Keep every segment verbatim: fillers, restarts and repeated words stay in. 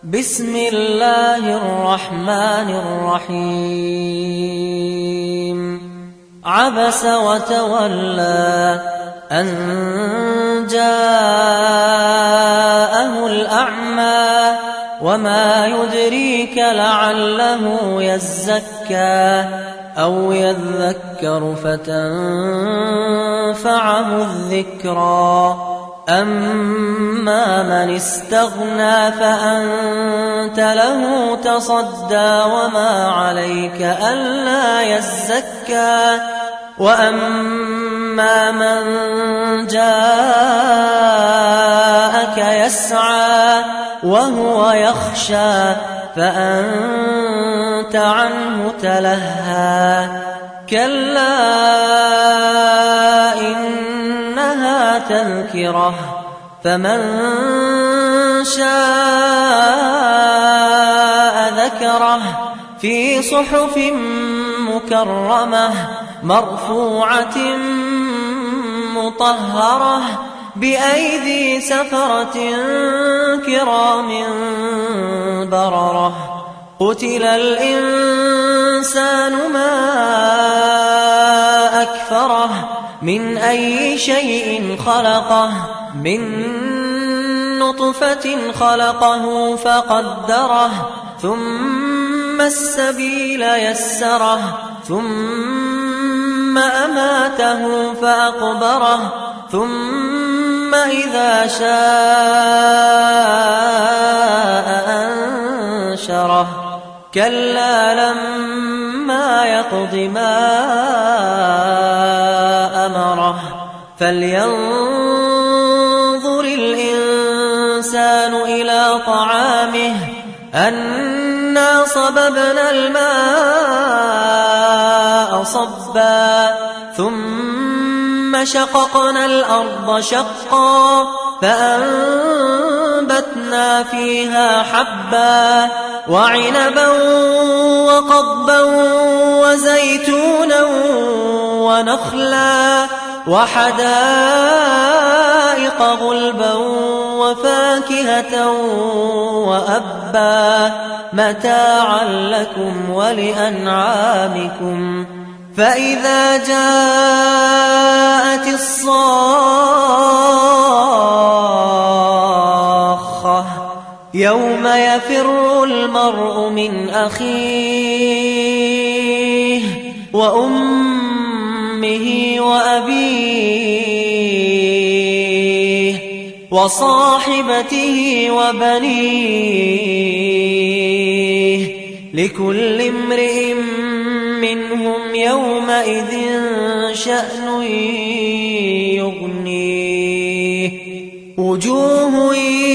بسم الله الرحمن الرحيم عبس وتولى أن جاءه الأعمى وما يدريك لعله يزكى أو يذكر فتنفعه الذكرى أما من استغنى فأنت له تصدى وما عليك ألا يزكى وأما من جاءك يسعى وهو يخشى فأنت عنه تلهى كلا إنها تذكرة فمن شاء ذكره في صحف مكرمة مرفوعة مطهرة بأيدي سفرة كرام بررة قتل الإنسان ما أكفره من أي شيء خلقه من نطفة خلقه فقدره ثم السبيل يسره ثم أماته فأقبره ثم إذا شاء أنشره كلا لما يقض ما أمره فلينظر الإنسان إلى طعامه أنا صببنا الماء صبا ثم شققنا الأرض شقا فأنبتنا فيها حبا وعنبا وقضبا وزيتونا ونخلا وحدائق غلبا وفاكهة وأبا متاعا لكم ولأنعامكم فإذا جاءت الصاخة يوم يفر المرء من أخيه وأمه وأبيه وصاحبته وبنيه لكل امرئ منهم يومئذ شأن يغنيه وجوه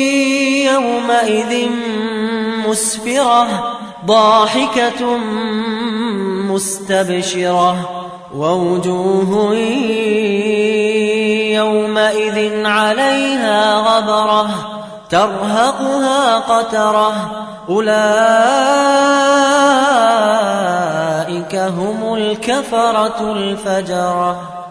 يومئذ مسفرة ضاحكة مستبشرة ووجوه يومئذ عليها غبرة ترهقها قترة أولئك هم الكفرة الفجرة.